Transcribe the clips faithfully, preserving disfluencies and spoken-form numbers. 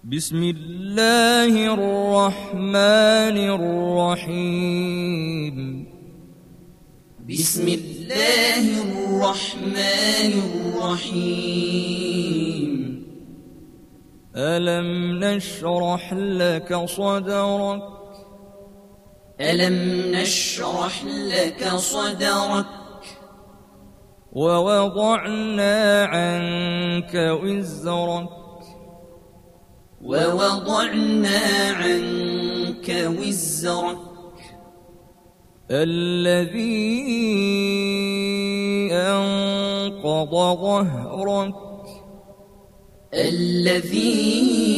بسم الله الرحمن الرحيم بسم الله الرحمن الرحيم ألم نشرح لك صدرك ألم نشرح لك صدرك ووضعنا عنك وزرك ووضعنا عنك وزرك الذي أنقض ظهرك الذي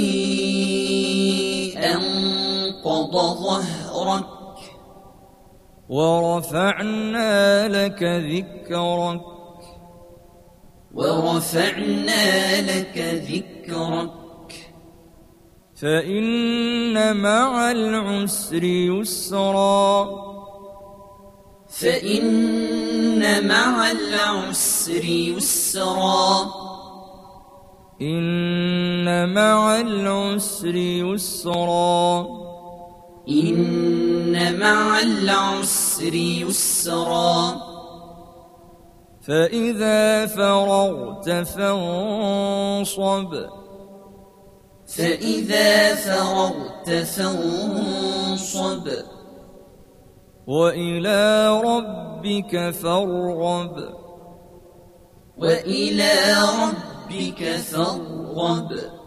أنقض ظهرك ورفعنا لك ذكرك ورفعنا لك ذكرك فإن مع العسر يسرا فإن مع العسر يسرا إن مع العسر يسرا إن مع العسر يسرا فإذا فرغت فانصب فإذا فرغت فانصب وإلى ربك فارغب وإلى ربك فارغب